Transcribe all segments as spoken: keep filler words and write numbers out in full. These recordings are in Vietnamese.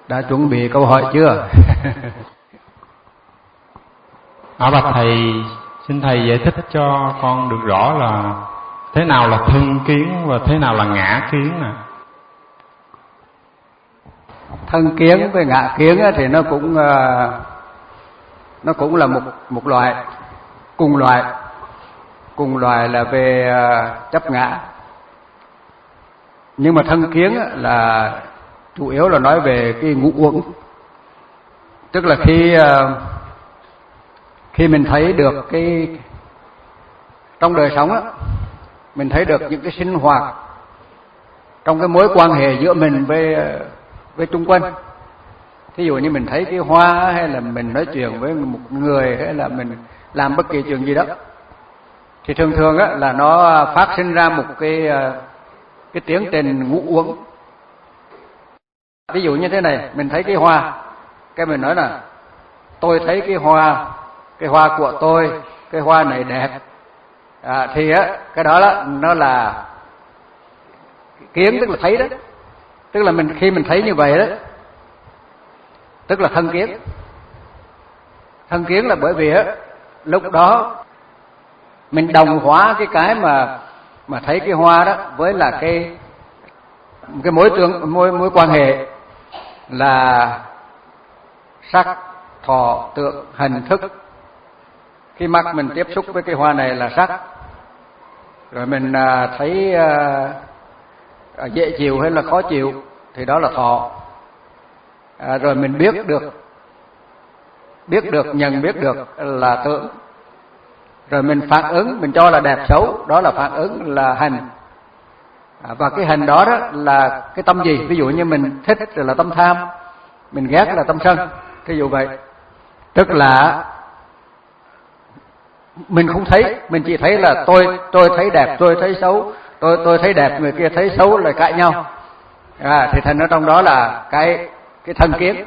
Đã chuẩn bị câu hỏi chưa? À, bạch thầy, xin thầy giải thích cho con được rõ là thế nào là thân kiến và thế nào là ngã kiến nè. Thân kiến với ngã kiến thì nó cũng nó cũng là một một loại, cùng loại, cùng loại là về chấp ngã. Nhưng mà thân kiến là chủ yếu là nói về cái ngũ uẩn, tức là khi khi mình thấy được cái trong đời sống á, mình thấy được những cái sinh hoạt trong cái mối quan hệ giữa mình với với xung quanh. Thí dụ như mình thấy cái hoa, hay là mình nói chuyện với một người, hay là mình làm bất kỳ chuyện gì đó, thì thường thường á là nó phát sinh ra một cái cái tiến trình ngũ uẩn. Ví dụ như thế này, mình thấy cái hoa, cái mình nói là tôi thấy cái hoa, cái hoa của tôi, cái hoa này đẹp. À, thì á cái đó đó nó là kiến, tức là thấy đó, tức là mình khi mình thấy như vậy đó, tức là thân kiến. Thân kiến là bởi vì á lúc đó mình đồng hóa cái cái mà mà thấy cái hoa đó với là cái cái mối tương mối mối quan hệ là sắc, thọ, tưởng, hành, thức. Khi mắt mình tiếp xúc với cái hoa này là sắc, rồi mình thấy dễ chịu hay là khó chịu thì đó là thọ. À, rồi mình biết được, biết được, nhận biết được là tưởng. Rồi mình phản ứng, mình cho là đẹp xấu, đó là phản ứng, là hành. À, và cái hành đó đó là cái tâm gì? Ví dụ như mình thích là tâm tham, mình ghét là tâm sân, ví dụ vậy. Tức là mình không thấy, mình chỉ thấy là tôi tôi thấy đẹp, tôi thấy xấu, tôi tôi thấy đẹp, người kia thấy xấu, lại cãi nhau. À, thì thành ở trong đó là cái cái thân kiến.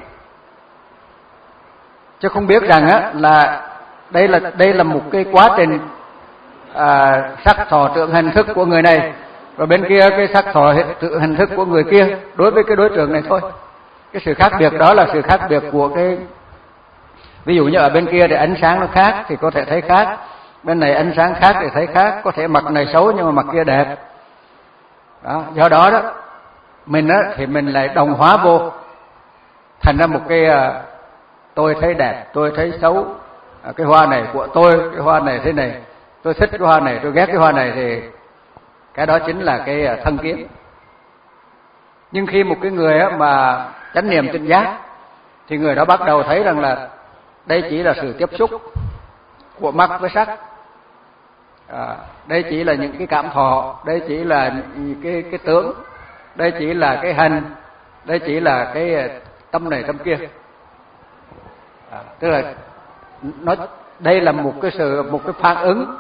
Chứ không biết rằng á là đây là đây là một cái quá trình à, sắc thọ tưởng hành thức của người này, rồi bên kia cái sắc thọ tưởng hành thức của người kia đối với cái đối tượng này thôi. Cái sự khác biệt đó là sự khác biệt của cái, ví dụ như ở bên kia thì ánh sáng nó khác thì có thể thấy khác, bên này ánh sáng khác thì thấy khác, có thể mặt này xấu nhưng mà mặt kia đẹp. Đó, do đó đó mình á thì mình lại đồng hóa vô thành ra một cái à, tôi thấy đẹp, tôi thấy xấu, à, cái hoa này của tôi, cái hoa này thế này, tôi thích cái hoa này, tôi ghét cái hoa này, thì cái đó chính là cái thân kiến. Nhưng khi một cái người á mà chánh niệm tỉnh giác thì người đó bắt đầu thấy rằng là đây chỉ là sự tiếp xúc của mắt với sắc, à, đây chỉ là những cái cảm thọ, đây chỉ là cái cái tướng, đây chỉ là cái hành, đây chỉ là cái tâm này tâm kia. À, tức là nó đây là một cái sự một cái phản ứng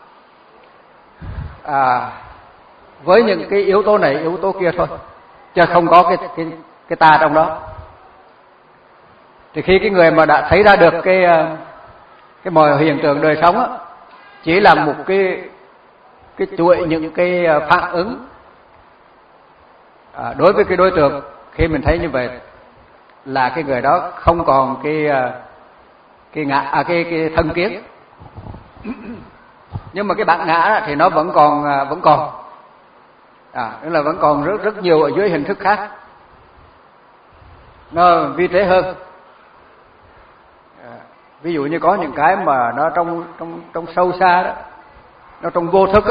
à, với những cái yếu tố này yếu tố kia thôi, chứ không có cái cái cái ta trong đó. Thì khi cái người mà đã thấy ra được cái cái mọi hiện tượng đời sống á, chỉ là một cái cái chuỗi những cái phản ứng à, đối với cái đối tượng, khi mình thấy như vậy là cái người đó không còn cái cái ngã à, cái cái thân kiến. Nhưng mà cái bản ngã thì nó vẫn còn vẫn còn à, tức là vẫn còn rất rất nhiều ở dưới hình thức khác, nó vi tế hơn. À, ví dụ như có những cái mà nó trong trong trong sâu xa đó, nó trong vô thức á,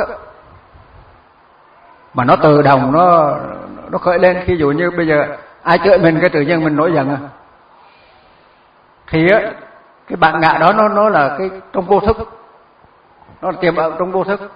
mà nó tự động nó nó khởi lên. Ví dụ như bây giờ ai chửi mình cái tự nhiên mình nổi giận à, thì á cái bản ngã đó nó nó là cái trong vô thức, nó tiềm ẩn trong vô thức.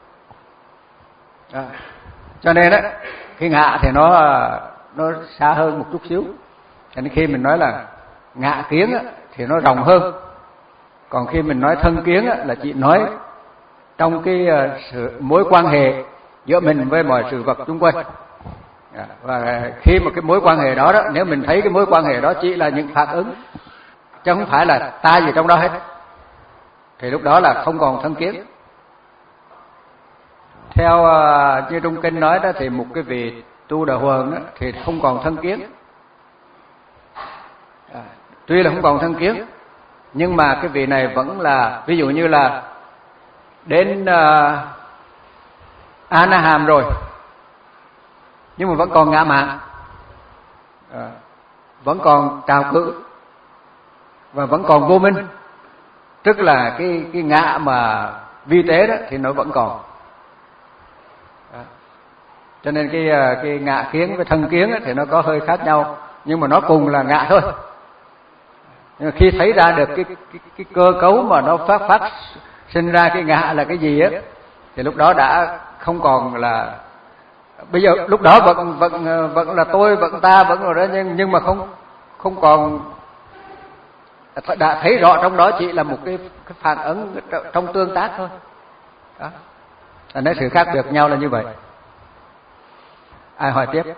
À, cho nên á cái ngã thì nó nó xa hơn một chút xíu. Cho nên khi mình nói là ngã kiến á, thì nó rộng hơn. Còn khi mình nói thân kiến á, là chỉ nói trong cái sự mối quan hệ giữa mình với mọi sự vật xung quanh. À, và khi mà cái mối quan hệ đó đó, nếu mình thấy cái mối quan hệ đó chỉ là những phản ứng chứ không phải là ta gì trong đó hết, thì lúc đó là không còn thân kiến. Theo uh, như Trung Kinh nói đó, thì một cái vị tu đà huần đó, thì không còn thân kiến. À, tuy là không còn thân kiến, nhưng mà cái vị này vẫn là, ví dụ như là đến uh, A-na-hàm rồi, nhưng mà vẫn còn ngã mạn, à, vẫn còn trào cự, và vẫn còn vô minh. Tức là cái cái ngã mà vi tế đó thì nó vẫn còn. À, cho nên cái cái ngã kiến với thân kiến thì nó có hơi khác nhau, nhưng mà nó cùng là ngã thôi. Nhưng mà khi thấy ra được cái cái, cái cơ cấu mà nó phát phát sinh ra cái ngã là cái gì á, thì lúc đó đã không còn là, bây giờ lúc đó vẫn vẫn vẫn là tôi, vẫn ta, vẫn rồi đó, nhưng nhưng mà không không còn, đã thấy rõ trong đó chỉ là một cái, cái phản ứng trong tương tác thôi. Đó. Nên sự khác biệt nhau là như vậy. Ai hỏi tiếp?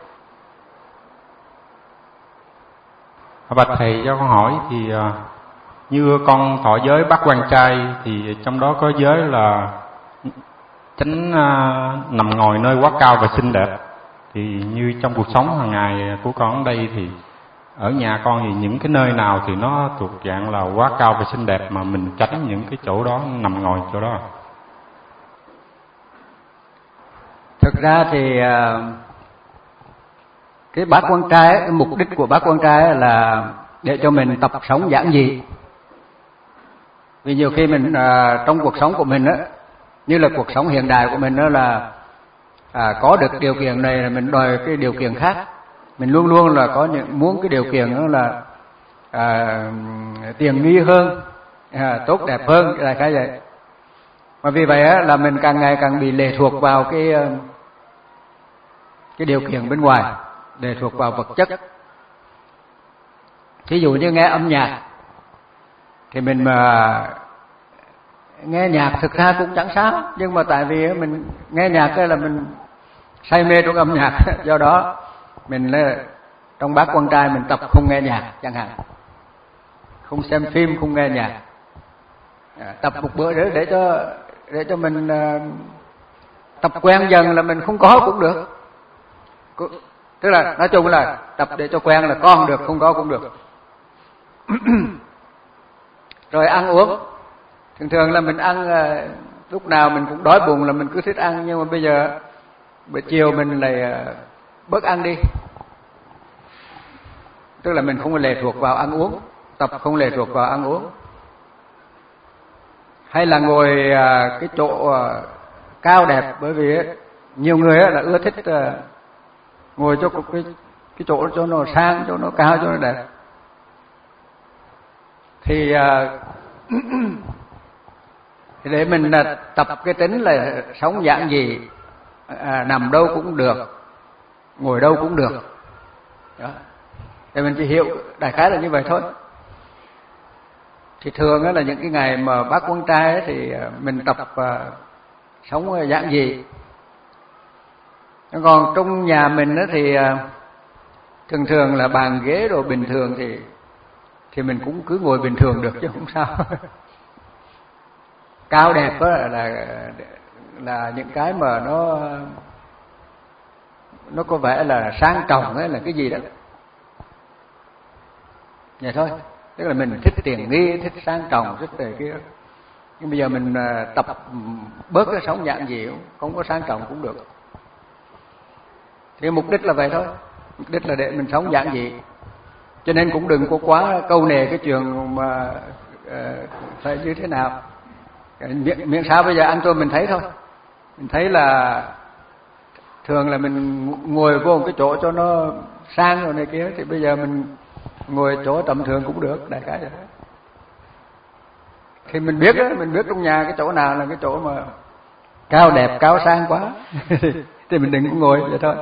Bạch thầy cho con hỏi thì như con thọ giới bát quan trai thì trong đó có giới là tránh nằm ngồi nơi quá cao và xinh đẹp, thì như trong cuộc sống hàng ngày của con ở đây thì ở nhà con thì những cái nơi nào thì nó thuộc dạng là quá cao và xinh đẹp mà mình tránh những cái chỗ đó, nằm ngồi chỗ đó? Thực ra thì cái bát quan trai, cái mục đích của bát quan trai là để cho mình tập sống giản dị. Vì nhiều khi mình trong cuộc sống của mình á, như là cuộc sống hiện đại của mình đó là à, có được điều kiện này là mình đòi cái điều kiện khác. Mình luôn luôn là có những muốn cái điều kiện đó là à, tiền nghi hơn, à, tốt đẹp hơn, là cái vậy. Mà vì vậy á, là mình càng ngày càng bị lệ thuộc vào cái cái điều kiện bên ngoài, lệ thuộc vào vật chất. Thí dụ như nghe âm nhạc thì mình mà nghe nhạc thực ra cũng chẳng sao, nhưng mà tại vì mình nghe nhạc là mình say mê trong âm nhạc, do đó mình trong bát quan trai mình tập không nghe nhạc chẳng hạn, không xem phim, không nghe nhạc, à, tập một bữa để để cho để cho mình uh, tập quen dần là mình không có cũng được. Tức là nói chung là tập để cho quen là có không được, không có cũng được. Rồi ăn uống, thường thường là mình ăn uh, lúc nào mình cũng đói bụng là mình cứ thích ăn, nhưng mà bây giờ buổi chiều mình lại uh, bớt ăn đi. Tức là mình không lệ thuộc vào ăn uống, tập không lệ thuộc vào ăn uống. Hay là ngồi uh, cái chỗ uh, cao đẹp, bởi vì uh, nhiều người uh, là ưa thích uh, ngồi cho cái cái chỗ cho nó sang, cho nó cao, cho nó đẹp. Thì uh, để mình uh, tập cái tính là sống giản dị, à, nằm đâu cũng được, ngồi đâu cũng được. Đó. Thì mình chỉ hiểu đại khái là như vậy thôi. Thì thường là những cái ngày mà bác quan trai thì mình tập uh, sống giản dị. Còn trong nhà mình thì uh, thường thường là bàn ghế đồ bình thường thì thì mình cũng cứ ngồi bình thường được chứ không sao. Cao đẹp đó là, là là những cái mà nó nó có vẻ là sang trọng ấy, là cái gì đó. Vậy thôi. Tức là mình thích tiền nghi, thích sang trọng, thích về kia. Nhưng bây giờ mình tập bớt cái sống giản dị, không có sang trọng cũng được. Thì mục đích là vậy thôi. Mục đích là để mình sống giản dị. Cho nên cũng đừng có quá câu nệ cái chuyện mà uh, phải như thế nào. Miễn, miễn sao bây giờ ăn cơm mình thấy thôi. Mình thấy là thường là mình ngồi vô một cái chỗ cho nó sang rồi này kia, thì bây giờ mình ngồi chỗ tầm thường cũng được, đại khái vậy đó. Thì mình biết đó, mình biết trong nhà cái chỗ nào là cái chỗ mà cao đẹp, cao sang quá thì mình đừng có ngồi vậy thôi.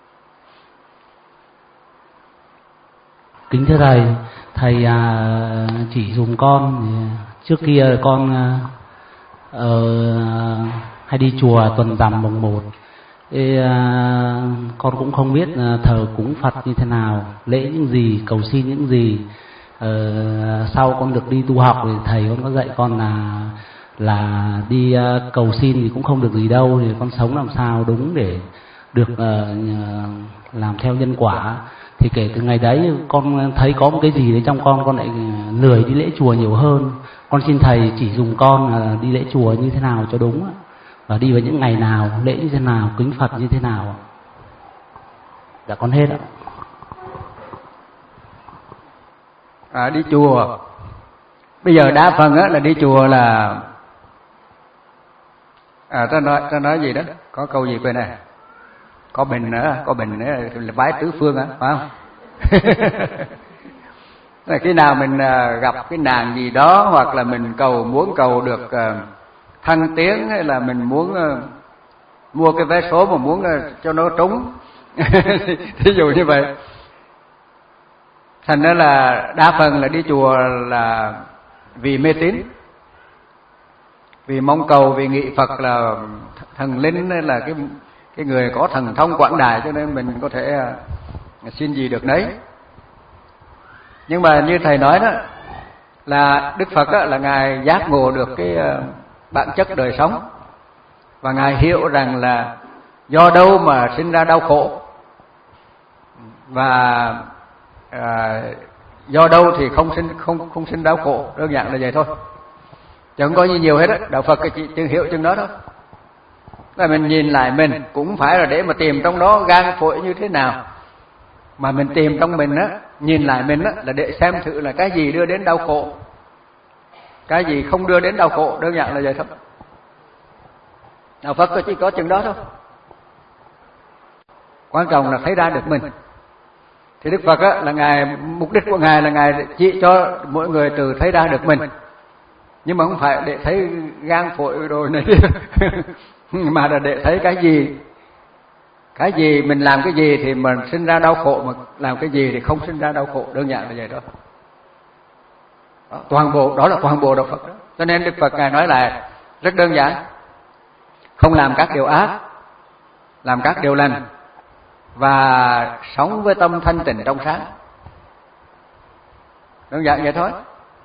Kính thưa thầy, thầy à, chỉ dùng con. Trước kia con à, ở hay đi chùa tuần rằm mùng một. Ê, à, con cũng không biết à, thờ cúng Phật như thế nào, lễ những gì, cầu xin những gì. À, sau con được đi tu học thì thầy con có dạy con là là đi à, cầu xin thì cũng không được gì đâu, thì con sống làm sao đúng để được à, làm theo nhân quả. Thì kể từ ngày đấy con thấy có một cái gì đấy trong con, con lại lười đi lễ chùa nhiều hơn. Con xin thầy chỉ dùng con là đi lễ chùa như thế nào cho đúng, và đi vào những ngày nào, lễ như thế nào, kính Phật như thế nào. Dạ con hết ạ. À, đi chùa bây giờ đa phần á là đi chùa là à ta nói ta nói gì đó, có câu gì quên này, có bình nữa, có bình nữa là bái tứ phương á, phải không? Là khi nào mình gặp cái nàng gì đó, hoặc là mình cầu muốn cầu được thăng tiến, hay là mình muốn mua cái vé số mà muốn cho nó trúng, ví dụ như vậy. Thành ra là đa phần là đi chùa là vì mê tín, vì mong cầu, vì nghị Phật là thần linh là cái cái người có thần thông quảng đại, cho nên mình có thể xin gì được nấy. Nhưng mà như thầy nói đó, là Đức Phật đó, là ngài giác ngộ được cái bản chất đời sống, và ngài hiểu rằng là do đâu mà sinh ra đau khổ, và à, do đâu thì không sinh không không sinh đau khổ, đơn giản là vậy thôi, chứ không có gì nhiều hết á. Đạo Phật chỉ chừng hiểu chừng đó thôi. Là mình nhìn lại mình cũng phải là để mà tìm trong đó gan phổi như thế nào, mà mình tìm trong mình á, nhìn lại mình á là để xem thử là cái gì đưa đến đau khổ, cái gì không đưa đến đau khổ, đơn giản là vậy thôi. Đạo Phật chỉ có chừng đó thôi. Quan trọng là thấy ra được mình. Thì Đức Phật á, là ngài, mục đích của ngài là ngài chỉ cho mỗi người từ thấy ra được mình, nhưng mà không phải để thấy gan phổi rồi này mà là để thấy cái gì, cái gì mình làm cái gì thì mình sinh ra đau khổ, mà làm cái gì thì không sinh ra đau khổ, đơn giản là vậy đó. Đó, toàn bộ đó là toàn bộ đạo Phật đó. Cho nên Đức Phật ngài nói lại rất đơn giản: không làm các điều ác, làm các điều lành, và sống với tâm thanh tịnh trong sáng. Đơn giản vậy thôi.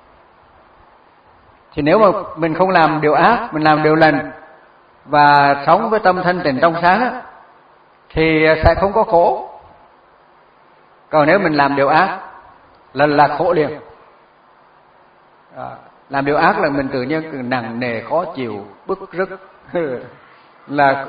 Thì nếu mà mình không làm điều ác, mình làm điều lành và sống với tâm thanh tịnh trong sáng á, thì sẽ không có khổ. Còn nếu mình làm điều ác là là khổ liền. À, làm điều ác là mình tự nhiên nặng nề, khó chịu, bức rứt, là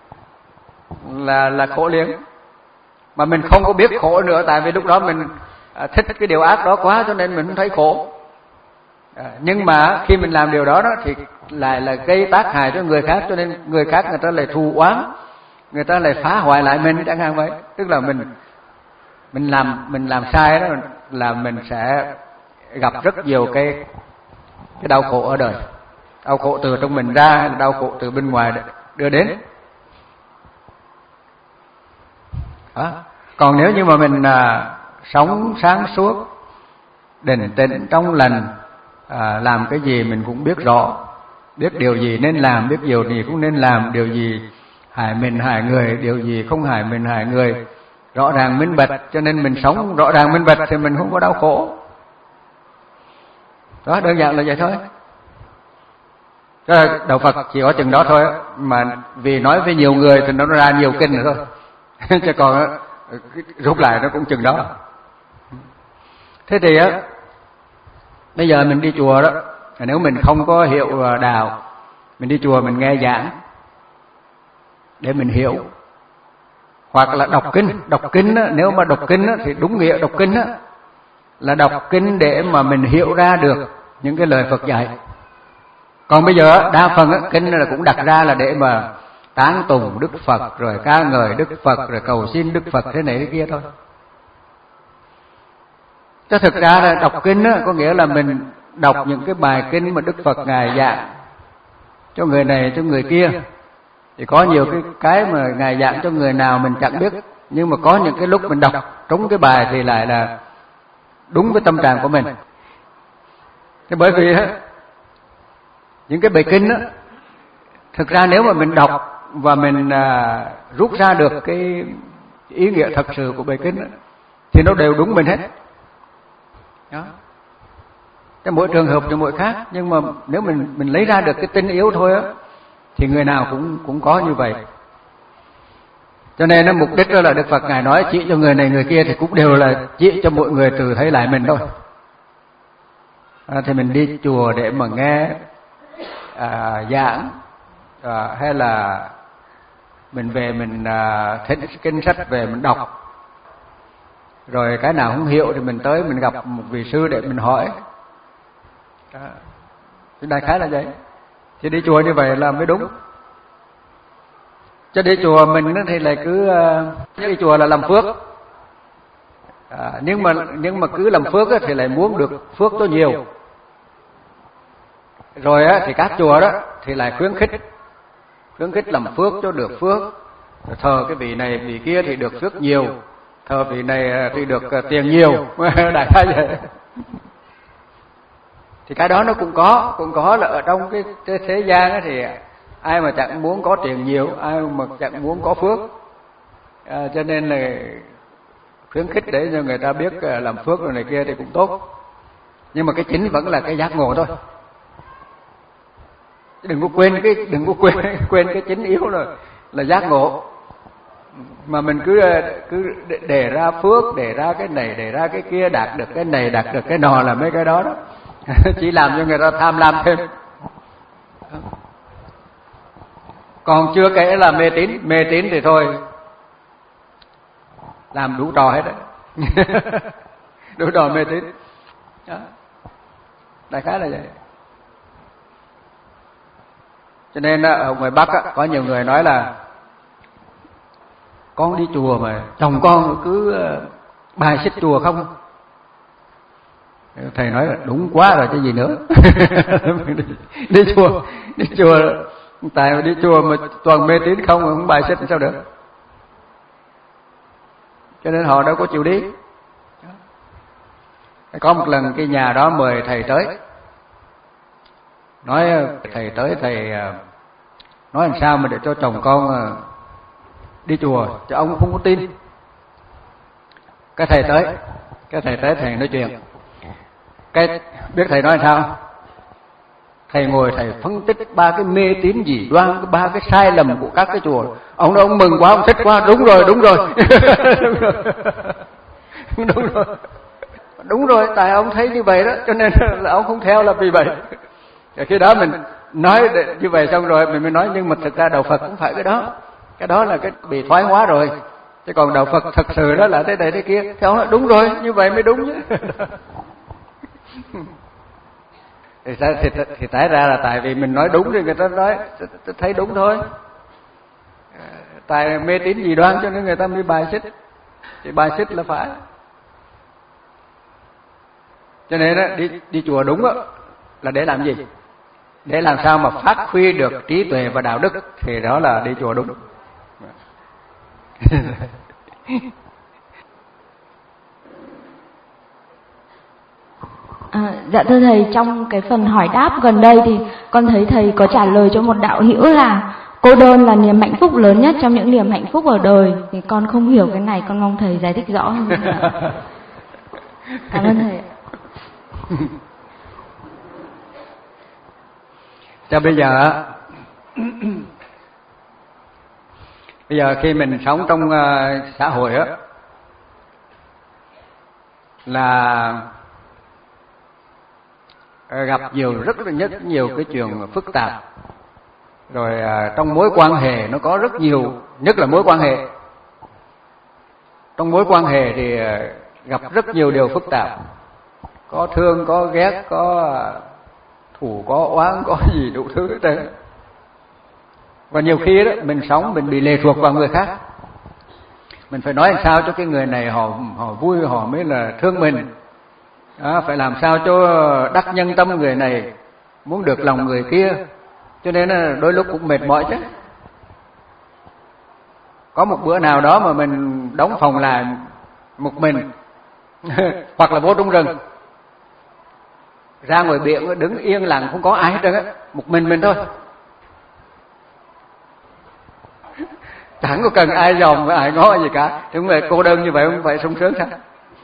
là là khổ liền. Mà mình không có biết khổ nữa, tại vì lúc đó mình thích cái điều ác đó quá, cho nên mình không thấy khổ. À, nhưng mà khi mình làm điều đó đó thì lại là gây tác hại cho người khác, cho nên người khác người ta lại thù oán, người ta lại phá hoại lại mình, chẳng hạn vậy. Tức là mình mình làm mình làm sai đó là mình sẽ gặp rất nhiều cái cái đau khổ ở đời. Đau khổ từ trong mình ra hay là đau khổ từ bên ngoài đưa đến. Đó. Còn nếu như mà mình à, sống sáng suốt, định tĩnh trong lành, à, làm cái gì mình cũng biết rõ, biết điều gì nên làm, biết điều gì cũng nên làm, điều gì hại mình hại người, điều gì không hại mình hại người, rõ ràng minh bạch, cho nên mình sống rõ ràng minh bạch thì mình không có đau khổ. Đó, đơn giản là vậy thôi. Đạo Phật chỉ có chừng đó thôi, mà vì nói với nhiều người thì nó ra nhiều kinh nữa thôi. Chứ còn rút lại nó cũng chừng đó. Thế thì á, bây giờ mình đi chùa đó, nếu mình không có hiểu đạo, mình đi chùa mình nghe giảng để mình hiểu, hoặc là đọc kinh. Đọc kinh á, nếu mà đọc kinh á, thì đúng nghĩa đọc kinh á, là đọc kinh để mà mình hiểu ra được những cái lời Phật dạy. Còn bây giờ đa phần á, kinh là cũng đặt ra là để mà tán tùng Đức Phật, rồi ca ngợi Đức Phật, rồi cầu xin Đức Phật thế này thế kia thôi. Chứ thực ra là đọc kinh á, có nghĩa là mình đọc những cái bài kinh mà Đức Phật ngài giảng cho người này cho người kia. Thì có nhiều cái cái mà ngài giảng cho người nào mình chẳng biết, nhưng mà có những cái lúc mình đọc trúng cái bài thì lại là đúng với tâm trạng của mình. Thế bởi vì á, những cái bài kinh á, thực ra nếu mà mình đọc và mình à, rút ra được cái ý nghĩa thật sự của bài kinh á, thì nó đều đúng mình hết. Đó. Cái mỗi trường hợp cho mỗi khác, nhưng mà nếu mình mình lấy ra được cái tinh yếu thôi á, thì người nào cũng cũng có như vậy. Cho nên nó mục đích đó là Đức Phật Ngài nói chỉ cho người này người kia thì cũng đều là chỉ cho mọi người tự thấy lại mình thôi. À, thì mình đi chùa để mà nghe à, giảng à, hay là mình về mình à, thích kinh sách về mình đọc, rồi cái nào không hiểu thì mình tới mình gặp một vị sư để mình hỏi. À, đại khái là vậy. Thì đi chùa như vậy là mới đúng. Cho đi chùa mình thì lại cứ đi chùa là làm phước. À, nhưng mà nhưng mà cứ làm phước thì lại muốn được phước cho nhiều. Rồi á, thì các chùa đó thì lại khuyến khích khuyến khích làm phước cho được phước. Thờ cái vị này vị kia thì được phước nhiều, thờ vị này thì được tiền nhiều. Đại khái vậy. Thì cái đó nó cũng có cũng có là ở trong cái, cái thế gian ấy, thì ai mà chẳng muốn có tiền nhiều, ai mà chẳng muốn có phước. À, cho nên là khuyến khích để cho người ta biết làm phước rồi này kia thì cũng tốt. Nhưng mà cái chính vẫn là cái giác ngộ thôi. Đừng có quên cái đừng có quên quên cái chính yếu rồi là giác ngộ. Mà mình cứ cứ đề ra phước, đề ra cái này, đề ra cái kia, đạt được cái này, đạt được cái nọ là mấy cái đó đó. Chỉ làm cho người ta tham lam thêm. Còn chưa kể là mê tín, mê tín thì thôi làm đủ trò hết đấy. Đủ trò mê tín. Đó. Đại khái là vậy. Cho nên ở ngoài Bắc á, có nhiều người nói là con đi chùa mà chồng con cứ bài xích chùa không. Thầy nói là đúng quá rồi chứ gì nữa. đi, đi chùa đi chùa tại đi chùa mà toàn mê tín không, không bài xích sao được. Cho nên họ đâu có chịu đi. Có một lần cái nhà đó mời thầy tới, nói thầy tới thầy nói làm sao mà để cho chồng con đi chùa, chứ ông không có tin. Cái thầy tới, cái thầy tới thầy nói chuyện. Cái biết thầy nói làm sao? Thầy ngồi thầy phân tích ba cái mê tín dị đoan, ba cái sai lầm của các cái chùa. Ông nói ông mừng quá, ông thích quá, đúng rồi, đúng rồi. Đúng rồi. Đúng rồi. Đúng rồi, tại ông thấy như vậy đó, cho nên là ông không theo là vì vậy. Rồi khi đó mình nói như vậy xong rồi mình mới nói nhưng mà thực ra đạo Phật cũng phải cái đó. Cái đó là cái bị thoái hóa rồi. Chứ còn đạo Phật thật sự đó là thế này thế kia. Thì ông nói đúng rồi, như vậy mới đúng chứ. Thì, thì, thì tại ra là tại vì mình nói đúng thì người ta nói thấy đúng thôi. Tại mê tín dị đoan cho nên người ta mới bài xích. Thì bài xích là phải. Cho nên đó, đi đi chùa đúng đó, là để làm gì? Để làm sao mà phát huy được trí tuệ và đạo đức thì đó là đi chùa đúng. À, dạ thưa thầy, trong cái phần hỏi đáp gần đây thì con thấy thầy có trả lời cho một đạo hữu là cô đơn là niềm hạnh phúc lớn nhất trong những niềm hạnh phúc ở đời. Thì con không hiểu cái này, con mong thầy giải thích rõ hơn. Cảm ơn thầy. Cho bây giờ bây giờ khi mình sống trong uh, xã hội á là gặp nhiều rất là nhất nhiều cái chuyện phức tạp, rồi uh, trong mối quan hệ nó có rất nhiều, nhất là mối quan hệ. Trong mối quan hệ thì uh, gặp rất nhiều điều phức tạp, có thương, có ghét, có uh, thù, có oán, có gì đủ thứ hết trơn. Và nhiều khi đó mình sống mình bị lệ thuộc vào người khác. Mình phải nói làm sao cho cái người này họ họ vui, họ mới là thương mình. Đó, phải làm sao cho đắc nhân tâm người này, muốn được lòng người kia. Cho nên là đôi lúc cũng mệt mỏi chứ. Có một bữa nào đó mà mình đóng phòng lại một mình hoặc là vô trong rừng, ra ngoài biển đứng yên lặng không có ai hết trơn á, một mình mình thôi, chẳng có cần ai dòm ai ngó gì cả. Thì không phải cô đơn như vậy không phải sung sướng sao?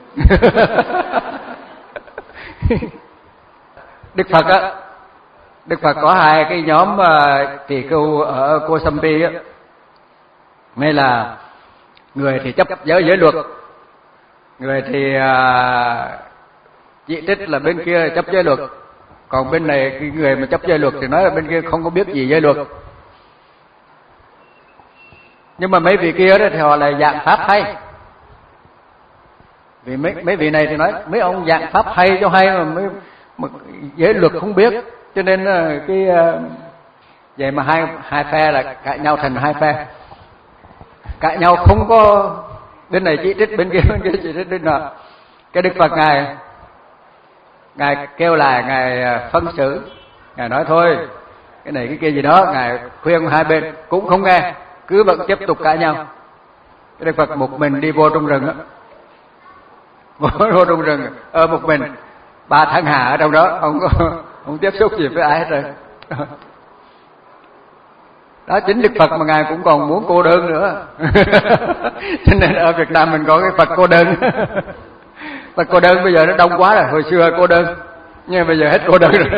Đức Phật á, Đức Phật có hai cái nhóm tỳ khưu ở Kosambi á, mới là người thì chấp giới giới luật, người thì à, chỉ trích là bên kia chấp giới luật, còn bên này cái người mà chấp giới luật thì nói là bên kia không có biết gì giới luật. Nhưng mà mấy vị kia đó thì họ là dạng pháp hay, vì mấy mấy vị này thì nói mấy ông dạng pháp hay cho hay mà mấy mà giới luật không biết, cho nên cái vậy mà hai hai phe là cãi nhau thành hai phe, cãi nhau không có bên này chỉ trích bên kia, bên kia chỉ trích bên nọ. Cái Đức Phật ngài ngài kêu là ngài phân xử, ngài nói thôi cái này cái kia gì đó, ngài khuyên hai bên cũng không nghe, cứ vẫn tiếp tục cãi nhau. Cái Đức Phật một mình đi vô trong rừng đó, vô trong rừng ở một mình ba tháng hà ở trong đó, không có không tiếp xúc gì với ai hết rồi. Đó, chính Đức Phật mà ngài cũng còn muốn cô đơn nữa. Cho nên ở Việt Nam mình có cái Phật cô đơn. Phật cô đơn bây giờ nó đông quá rồi, hồi xưa cô đơn nhưng bây giờ hết cô đơn rồi.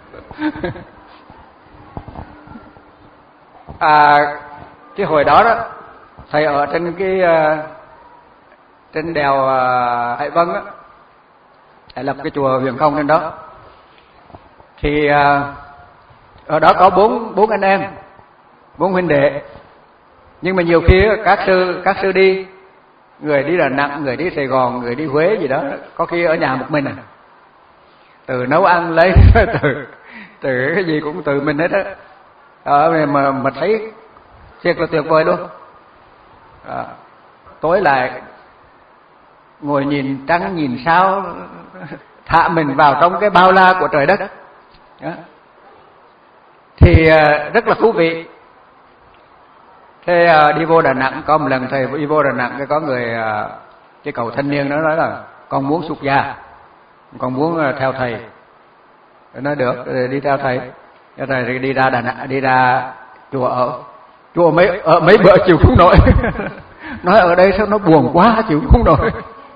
À, cái hồi đó đó thầy ở trên cái trên đèo Hải Vân á, thầy lập cái chùa Huyền Không trên đó, thì ở đó có bốn bốn anh em, bốn huynh đệ. Nhưng mà nhiều khi các sư các sư đi, người đi Đà Nẵng, người đi Sài Gòn, người đi Huế gì đó, có khi ở nhà một mình à, từ nấu ăn lấy từ từ cái gì cũng từ mình hết á. Ở mà mà thấy thiệt là tuyệt vời luôn. À, tối lại ngồi nhìn trăng nhìn sao, thả mình vào trong cái bao la của trời đất đó. Thì rất là thú vị. Thế đi vô Đà Nẵng, có một lần thầy đi vô Đà Nẵng, cái có người cái cậu thanh niên đó nói là con muốn xuất gia, con muốn theo thầy. Nói được, đi theo thầy. Theo thầy đi ra Đà Nẵng, đi ra chùa ở. Chùa mấy ở mấy bữa chịu không nổi. Nói ở đây sao nó buồn quá, chịu không nổi.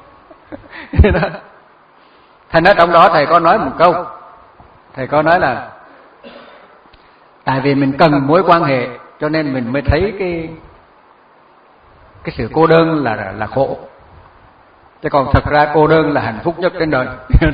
Thành ra trong đó thầy có nói một câu, thầy có nói là tại vì mình cần mối quan hệ cho nên mình mới thấy cái cái sự cô đơn là là khổ, chứ còn thật ra cô đơn là hạnh phúc nhất trên đời.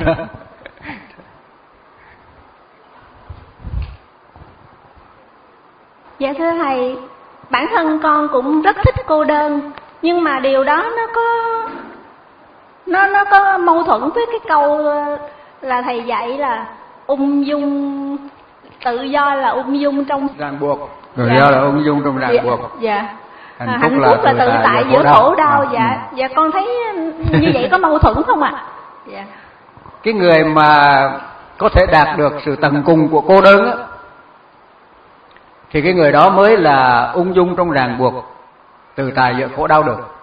Dạ thưa thầy, bản thân con cũng rất thích cô đơn, nhưng mà điều đó nó có nó nó có mâu thuẫn với cái câu là thầy dạy là ung dung, tự do là ung dung trong ràng buộc, tự dạ. do là ung dung trong ràng dạ. buộc. Dạ. Hạnh à, phúc, hạnh là, phúc là tự tại giữa khổ đau. Dạ. À. Dạ con thấy như vậy có mâu thuẫn không ạ? À? Dạ. Cái người mà có thể đạt được sự tận cùng của cô đơn á, thì cái người đó mới là ung dung trong ràng buộc, tự tại giữa khổ đau được.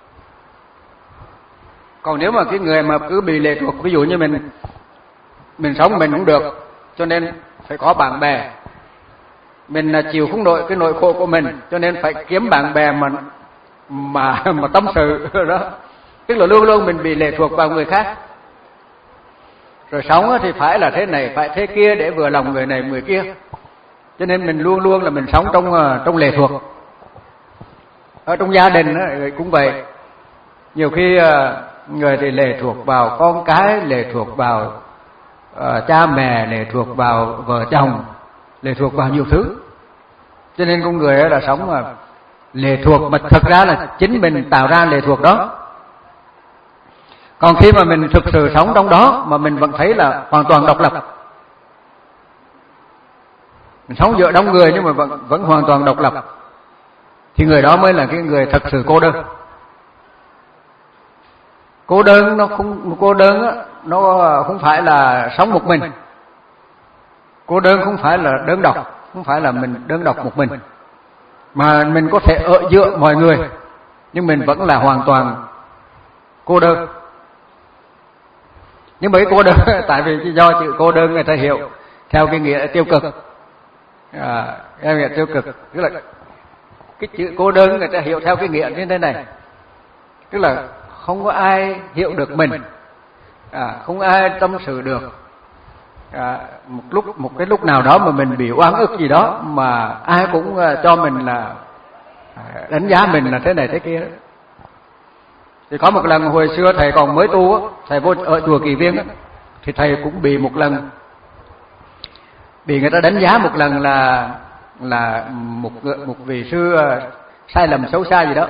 Còn nếu mà cái người mà cứ bị lệ thuộc, ví dụ như mình mình sống mình cũng được, cho nên phải có bạn bè, mình chịu không nổi cái nỗi khổ của mình, cho nên phải kiếm bạn bè mà mà mà tâm sự đó. Tức là luôn luôn mình bị lệ thuộc vào người khác. Rồi sống thì phải là thế này, phải thế kia để vừa lòng người này người kia. Cho nên mình luôn luôn là mình sống trong trong lệ thuộc. Ở trong gia đình cũng vậy. Nhiều khi người thì lệ thuộc vào con cái, lệ thuộc vào uh, cha mẹ, lệ thuộc vào vợ chồng, lệ thuộc vào nhiều thứ. Cho nên con người là sống mà lệ thuộc, mà thật ra là chính mình tạo ra lệ thuộc đó. Còn khi mà mình thực sự sống trong đó mà mình vẫn thấy là hoàn toàn độc lập, mình sống giữa đông người nhưng mà vẫn vẫn hoàn toàn độc lập, thì người đó mới là cái người thật sự cô đơn. Cô đơn nó không cô đơn á, nó không phải là sống một mình. Cô đơn không phải là đơn độc, không phải là mình đơn độc một mình, mà mình có thể ở giữa mọi người nhưng mình vẫn là hoàn toàn cô đơn. Nhưng bởi cô đơn tại vì do chữ cô đơn người ta hiểu theo cái nghĩa tiêu cực. À, cái nghĩa tiêu cực tức là cái chữ cô đơn người ta hiểu theo cái nghĩa như thế này, tức là không có ai hiểu được mình, à, không ai tâm sự được. À, một lúc một cái lúc nào đó mà mình bị oan ức gì đó mà ai cũng cho mình là đánh giá mình là thế này thế kia đó. Thì có một lần hồi xưa thầy còn mới tu á, thầy vô ở chùa Kỳ Viên á, thì thầy cũng bị một lần bị người ta đánh giá một lần là là một một vị sư sai lầm xấu xa gì đó.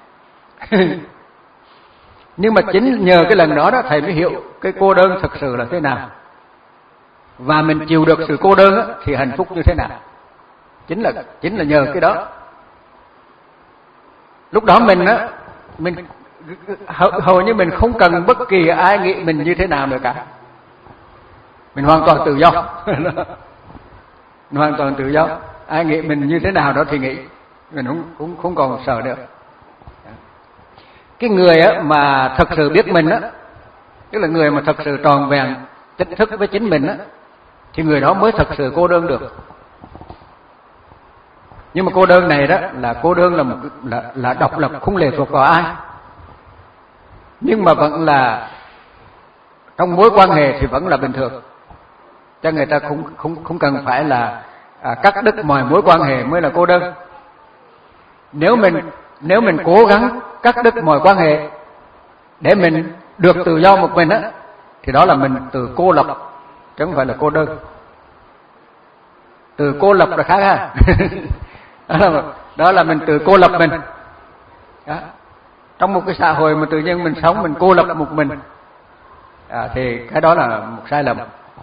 Nhưng mà chính nhờ cái lần đó đó thầy mới hiểu cái cô đơn thực sự là thế nào, và mình chịu được sự cô đơn á, thì hạnh phúc như thế nào. Chính là chính là nhờ cái đó. Lúc đó mình á, mình hầu, hầu như mình không cần bất kỳ ai nghĩ mình như thế nào nữa cả. Mình hoàn toàn tự do. Mình hoàn toàn tự do. Ai nghĩ mình như thế nào đó thì nghĩ, mình không cũng không còn sợ nữa. Cái người á mà thật sự biết mình á, tức là người mà thật sự tròn vẹn chính thức với chính mình á, thì người đó mới thật sự cô đơn được. Nhưng mà cô đơn này đó là cô đơn là một là, là độc lập, không lệ thuộc vào ai, nhưng mà vẫn là trong mối quan hệ thì vẫn là bình thường. Cho người ta không không không cần phải là à, cắt đứt mọi mối quan hệ mới là cô đơn. Nếu mình nếu mình cố gắng cắt đứt mọi quan hệ để mình được tự do một mình á, thì đó là mình từ cô lập, chứ không phải là cô đơn. Từ cô lập là khác ha. Đó là, đó là mình từ cô lập mình. Đó. Trong một cái xã hội mà tự nhiên mình sống mình cô lập một mình, à, thì cái đó là một sai lầm.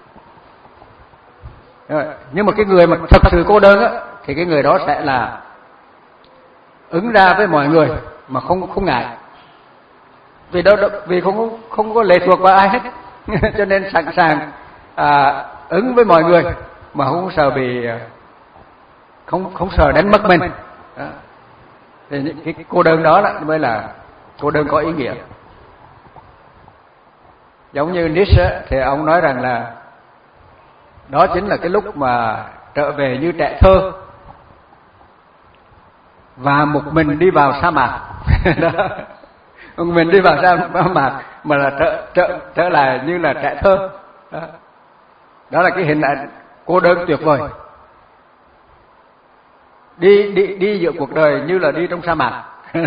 Nhưng mà cái người mà thật sự cô đơn á, thì cái người đó sẽ là ứng ra với mọi người mà không không ngại, vì đó vì không không có lệ thuộc vào ai hết. Cho nên sẵn sàng à, ứng với mọi người mà không sợ bị không không sợ đánh mất mình. Đó. Thì cái, cái cô đơn đó, đó mới là cô đơn có ý nghĩa. Giống như Nietzsche thì ông nói rằng là đó chính là cái lúc mà trở về như trẻ thơ và một mình đi vào sa mạc. Đó. Một mình đi vào sa mạc mà là trở trở trở lại như là trẻ thơ. Đó, đó là cái hình ảnh cô đơn tuyệt vời. Đi đi đi giữa cuộc đời như là đi trong sa mạc.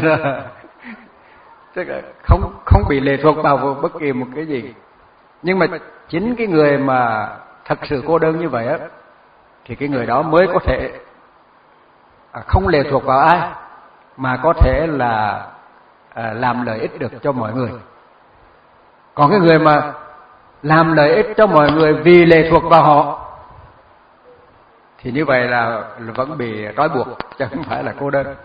Tức là không không bị lệ thuộc vào bất kỳ một cái gì. Nhưng mà chính cái người mà thật sự cô đơn như vậy á, thì cái người đó mới có thể không lệ thuộc vào ai, mà có thể là à, làm lợi ích được cho mọi người. Còn cái người mà làm lợi ích cho mọi người vì lệ thuộc vào họ, thì như vậy là, là vẫn bị trói buộc, chứ không phải là cô đơn.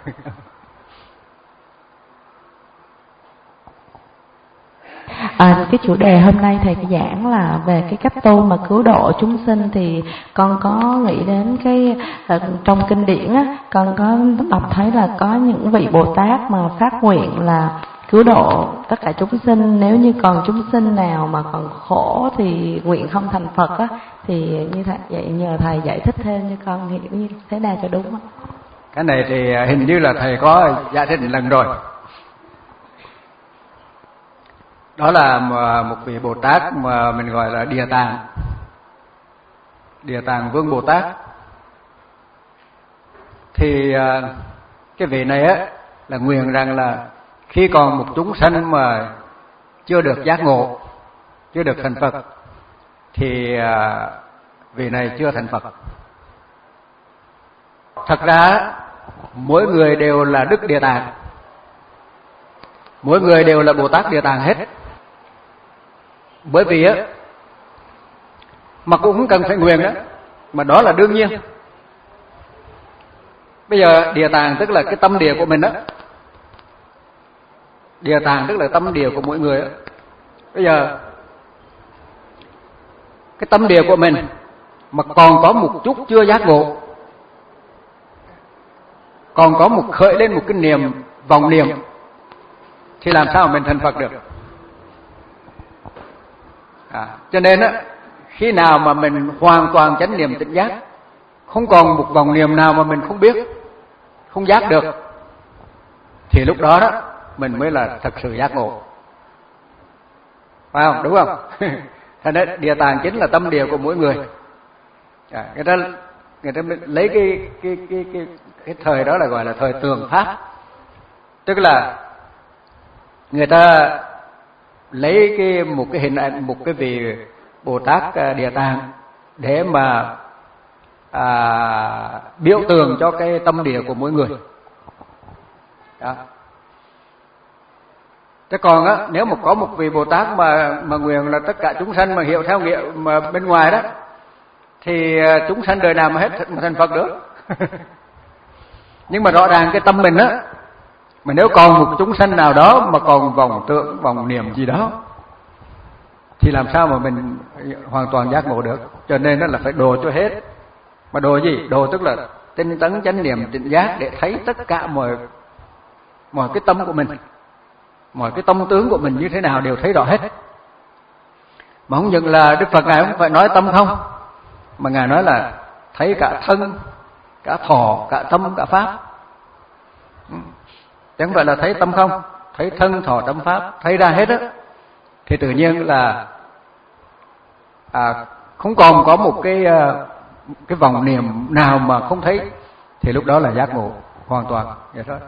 À, cái chủ đề hôm nay thầy giảng là về cái cách tu mà cứu độ chúng sinh, thì con có nghĩ đến cái trong kinh điển á, con có đọc thấy là có những vị Bồ Tát mà phát nguyện là cứu độ tất cả chúng sinh. Nếu như còn chúng sinh nào mà còn khổ thì nguyện không thành Phật á, thì như thầy vậy nhờ thầy giải thích thêm cho con hiểu như thế nào cho đúng không? Cái này thì hình như là thầy có giải thích một lần rồi. Đó là một vị Bồ Tát mà mình gọi là Địa Tạng, Địa Tạng Vương Bồ Tát. Thì cái vị này á là nguyện rằng là khi còn một chúng sanh mà chưa được giác ngộ, chưa được thành Phật, thì vị này chưa thành Phật. Thật ra mỗi người đều là Đức Địa Tạng, mỗi người đều là Bồ Tát Địa Tạng hết. Bởi vì á, mà cũng không cần phải nguyện đó, mà đó là đương nhiên. Bây giờ Địa Tạng tức là cái tâm địa của mình đó. Địa Tạng tức là tâm địa của mỗi người đó. Bây giờ cái tâm địa của mình mà còn có một chút chưa giác ngộ, còn có một khởi lên một cái niềm vọng niệm, thì làm sao mình thành Phật được? À, cho nên á, khi nào mà mình hoàn toàn chánh niệm tỉnh giác, không còn một vọng niệm nào mà mình không biết, không giác được, thì lúc đó đó mình mới là thật sự giác ngộ. Phải không? Đúng không? Thành ra Địa Tạng chính là tâm địa của mỗi người. À, người ta người ta lấy cái cái cái cái cái thời đó là gọi là thời tường pháp, tức là người ta lấy cái một cái hình ảnh, một cái vị Bồ Tát Địa Tạng để mà à, biểu tượng cho cái tâm địa của mỗi người. Đó. Thế còn á, nếu mà có một vị Bồ Tát mà mà nguyện là tất cả chúng sanh mà hiểu theo nghĩa mà bên ngoài đó, thì chúng sanh đời nào mà hết mà thành Phật được. Nhưng mà rõ ràng cái tâm mình á, mà nếu còn một chúng sanh nào đó mà còn vọng tượng, vọng niệm gì đó, thì làm sao mà mình hoàn toàn giác ngộ được. Cho nên đó là phải độ cho hết. Mà độ gì? Độ tức là tinh tấn chánh niệm tỉnh giác để thấy tất cả mọi mọi cái tâm của mình, mọi cái tâm tướng của mình như thế nào đều thấy rõ hết. Mà không những là Đức Phật Ngài không phải nói tâm không, mà Ngài nói là thấy cả thân, cả thọ, cả tâm, cả pháp. Chứ không phải là thấy tâm không, thấy thân, thọ, tâm, pháp, thấy ra hết á, thì tự nhiên là à, không còn có một cái cái vòng niệm nào mà không thấy, thì lúc đó là giác ngộ hoàn toàn. Vậy thôi.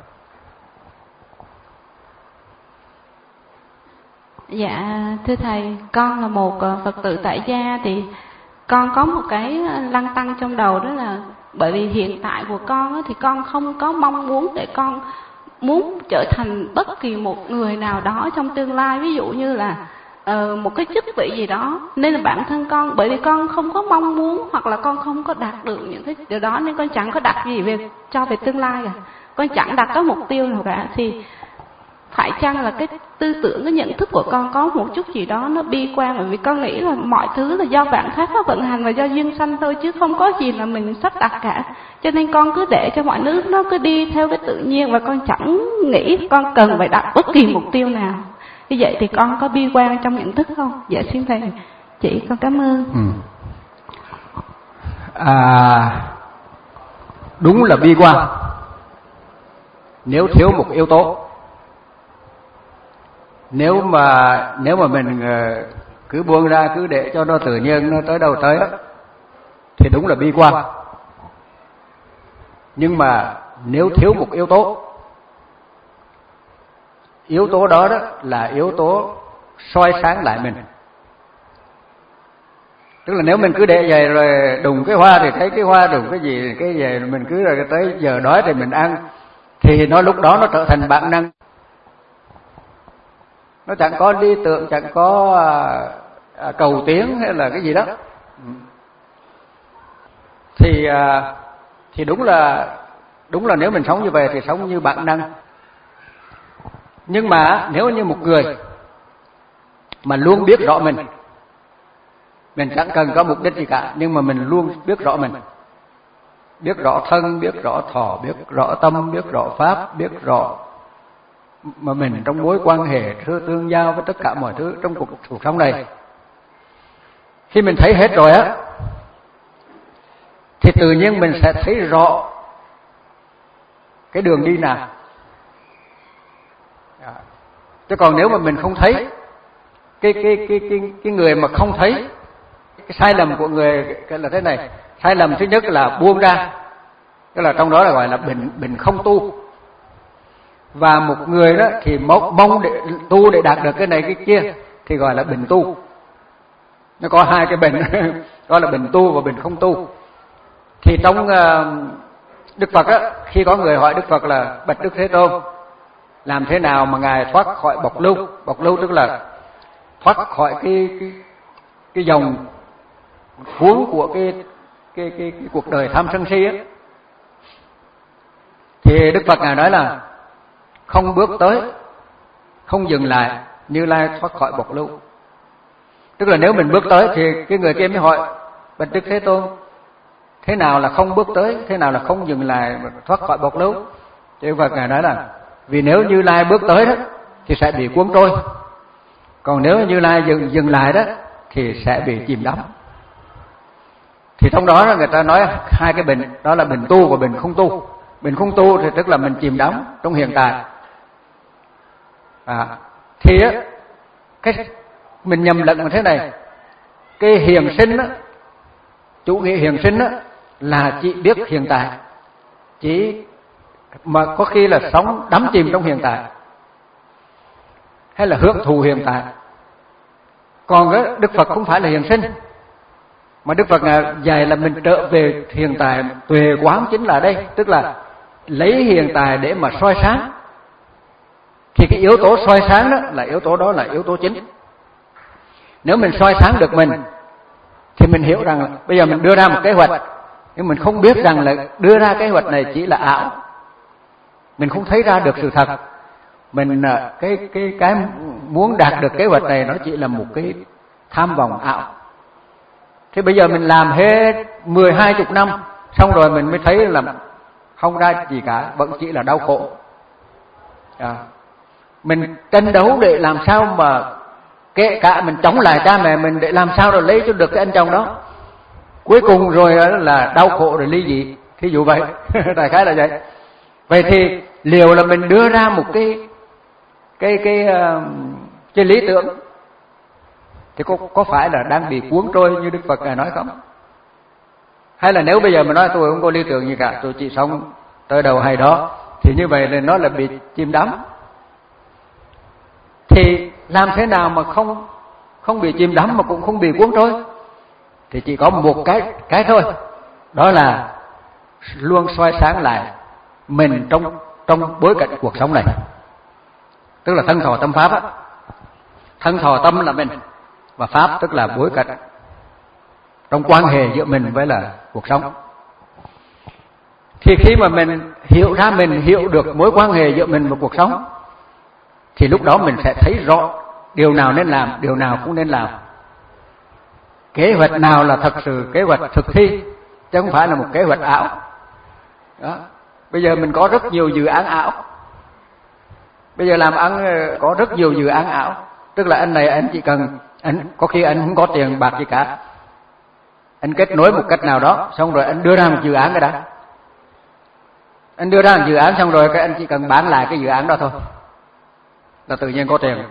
Dạ thưa thầy, con là một Phật tử tại gia, thì con có một cái lăn tăn trong đầu, đó là bởi vì hiện tại của con á, thì con không có mong muốn để con muốn trở thành bất kỳ một người nào đó trong tương lai, ví dụ như là uh, một cái chức vị gì đó. Nên là bản thân con, bởi vì con không có mong muốn hoặc là con không có đạt được những cái điều đó, nên con chẳng có đặt gì về cho về tương lai cả, con chẳng đặt có mục tiêu nào cả. Thì phải chăng là cái tư tưởng, cái nhận thức của con có một chút gì đó nó bi quan, bởi vì con nghĩ là mọi thứ là do vạn pháp nó vận hành và do duyên sanh thôi, chứ không có gì là mình sắp đặt cả. Cho nên con cứ để cho mọi thứ nó cứ đi theo cái tự nhiên, và con chẳng nghĩ con cần phải đặt bất kỳ mục tiêu nào. Như vậy thì con có bi quan trong nhận thức không? Dạ xin thầy chỉ, con cảm ơn. Ừ. À, đúng là bi quan nếu thiếu một yếu tố. Nếu mà nếu mà mình cứ buông ra, cứ để cho nó tự nhiên nó tới đâu tới đó, thì đúng là bi quan. Nhưng mà nếu thiếu một yếu tố, yếu tố đó đó là yếu tố soi sáng lại mình. Tức là nếu mình cứ để vậy rồi đùng cái hoa thì thấy cái hoa, đùng cái gì cái gì, mình cứ rồi tới giờ đói thì mình ăn, thì nó lúc đó nó trở thành bản năng. Nó chẳng có lý tưởng, chẳng có à, cầu tiến hay là cái gì đó. Thì à, thì đúng là đúng là nếu mình sống như vậy thì sống như bản năng. Nhưng mà nếu như một người mà luôn biết rõ mình, mình chẳng cần có mục đích gì cả, nhưng mà mình luôn biết rõ mình, biết rõ thân, biết rõ thọ, biết rõ tâm, biết rõ pháp, biết rõ mà mình trong mối quan hệ tương giao với tất cả mọi thứ trong cuộc, cuộc sống này. Khi mình thấy hết rồi á, thì tự nhiên mình sẽ thấy rõ cái đường đi nào. Chứ còn nếu mà mình không thấy, cái cái cái cái cái người mà không thấy, cái sai lầm của người cái là thế này. Sai lầm thứ nhất là buông ra, tức là trong đó là gọi là bình bình không tu. Và một người đó thì mong, mong để tu để đạt được cái này cái kia thì gọi là bình tu. Nó có hai cái bình, gọi là bình tu và bình không tu. Thì trong uh, Đức Phật á, khi có người hỏi Đức Phật là bạch Đức Thế Tôn, làm thế nào mà ngài thoát khỏi bọc lưu? Bọc lưu tức là thoát khỏi cái cái, cái dòng cuốn của cái cái, cái cái cuộc đời tham sân si á. Thì Đức Phật ngài nói là không bước tới, không dừng lại, Như Lai thoát khỏi bọc lưu. Tức là nếu mình bước tới thì cái người kia mới hỏi bạch Đức Thế Tôn, thế nào là không bước tới, thế nào là không dừng lại thoát khỏi bọc lưu? Thì Đức Phật ngài nói là vì nếu Như Lai bước tới đó thì sẽ bị cuốn trôi, còn nếu Như Lai dừng dừng lại đó thì sẽ bị chìm đắm. Thì trong đó người ta nói hai cái bình, đó là bình tu và bình không tu. Bình không tu thì tức là mình chìm đắm trong hiện tại. À, thì á, cái mình nhầm lẫn như thế này, cái hiền sinh á, chủ nghĩa hiền sinh á là chỉ biết hiện tại, chỉ mà có khi là sống đắm chìm trong hiện tại. hay là hưởng thụ hiện tại. Còn cái Đức Phật không phải là hiện sinh, mà Đức Phật dạy là mình trở về hiện tại. Tuệ quán chính là đây, tức là lấy hiện tại để mà soi sáng. Thì cái yếu tố soi sáng đó là yếu tố đó là yếu tố chính. Nếu mình soi sáng được mình thì mình hiểu rằng là bây giờ mình đưa ra một kế hoạch, nhưng mình không biết rằng là đưa ra kế hoạch này chỉ là ảo. Mình không thấy ra được sự thật. Mình cái cái cái muốn đạt được kế hoạch này nó chỉ là một cái tham vọng ảo. Thế bây giờ mình làm hết mười hai chục năm, xong rồi mình mới thấy là không ra gì cả, vẫn chỉ là đau khổ. À, mình tranh đấu để làm sao mà kể cả mình chống lại cha mẹ mình để làm sao rồi lấy cho được cái anh chồng đó, cuối cùng rồi là đau khổ rồi ly dị, thí dụ vậy. Đại khái là vậy. Vậy thì liệu là mình đưa ra một cái cái cái uh, cái lý tưởng thì có có phải là đang bị cuốn trôi như Đức Phật ngài nói không? Hay là nếu bây giờ mà nói tôi không có lý tưởng gì cả, tôi chỉ sống tới đầu hay đó, thì như vậy là nó là bị chìm đắm. Thì làm thế nào mà không không bị chìm đắm mà cũng không bị cuốn trôi? Thì chỉ có một cái cái thôi, đó là luôn soi sáng lại mình trong trong bối cảnh cuộc sống này. Tức là thân thọ tâm pháp á. Thân thọ tâm là mình, và pháp tức là bối cảnh trong quan hệ giữa mình với là cuộc sống. Thì khi mà mình hiểu ra mình hiểu được mối quan hệ giữa mình và cuộc sống, thì lúc đó mình sẽ thấy rõ điều nào nên làm, điều nào cũng nên làm. Kế hoạch nào là thật sự kế hoạch thực thi, chứ không phải là một kế hoạch ảo. Đó. Bây giờ mình có rất nhiều dự án ảo. Bây giờ làm ăn có rất nhiều dự án ảo. Tức là anh này anh chỉ cần, anh có khi anh không có tiền bạc gì cả, anh kết nối một cách nào đó, xong rồi anh đưa ra một dự án cái đã. Anh đưa ra một dự án xong rồi cái anh chỉ cần bán lại cái dự án đó thôi là tự nhiên có tiền.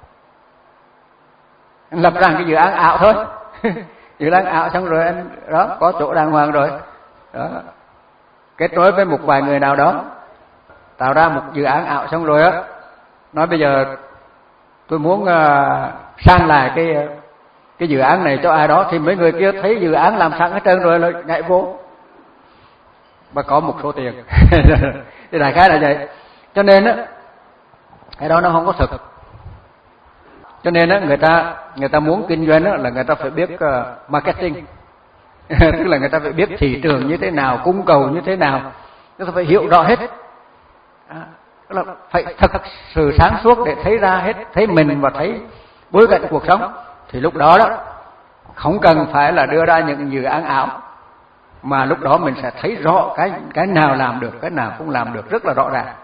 Anh lập ra cái dự án ảo thôi. Dự án ảo xong rồi anh đó có chỗ đàng hoàng rồi. Đó. Kết nối với một vài người nào đó, tạo ra một dự án ảo xong rồi á, nói bây giờ tôi muốn uh, sang lại cái cái dự án này cho ai đó, thì mấy người kia thấy dự án làm sẵn hết trơn rồi là nhảy vô và có một số tiền. Thì đại khái là vậy. Cho nên á, cái đó nó không có thực. Cho nên á, người ta người ta muốn kinh doanh á, là người ta phải biết uh, marketing. Tức là người ta phải biết thị trường như thế nào, cung cầu như thế nào, người ta phải hiểu rõ hết. À, tức là phải thật sự sáng suốt để thấy ra hết, thấy mình và thấy bối cảnh cuộc sống. Thì lúc đó đó không cần phải là đưa ra những dự án ảo, mà lúc đó mình sẽ thấy rõ cái cái nào làm được, cái nào không làm được rất là rõ ràng.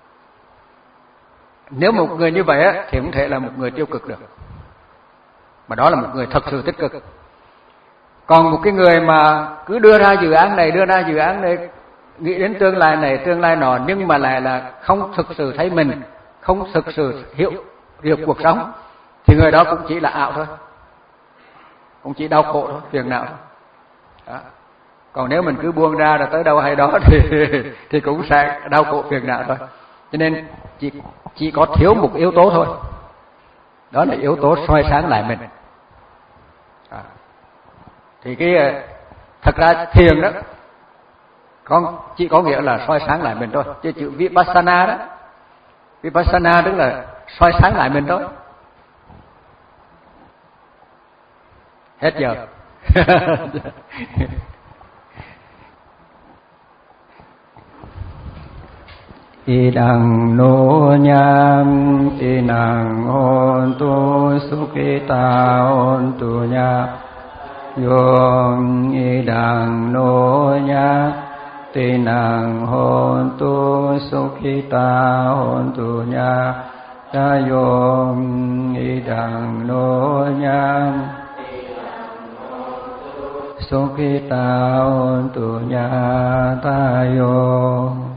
Nếu một người như vậy á, thì không thể là một người tiêu cực được, mà đó là một người thật sự tích cực. Còn một cái người mà cứ đưa ra dự án này, đưa ra dự án này, nghĩ đến tương lai này, tương lai nọ, nhưng mà lại là không thực sự thấy mình, không thực sự hiểu được cuộc sống, thì người đó cũng chỉ là ảo thôi, cũng chỉ đau khổ thôi, phiền não thôi. Đó. Còn nếu mình cứ buông ra rồi tới đâu hay đó thì thì cũng sẽ đau khổ phiền não thôi. Cho nên chỉ chỉ có thiếu một yếu tố thôi, đó là yếu tố soi sáng lại mình. À. Thì cái thật ra thiền đó con chỉ có nghĩa là soi sáng lại mình thôi, chứ chữ vipassana đó, vipassana tức là soi sáng lại mình thôi. Hết giờ. Idang no nyam tinang hontu sukita hontu nya yom idang no nya tinang hontu sukita hontu nya ta yom idang no nya sukita hontu nya ta yom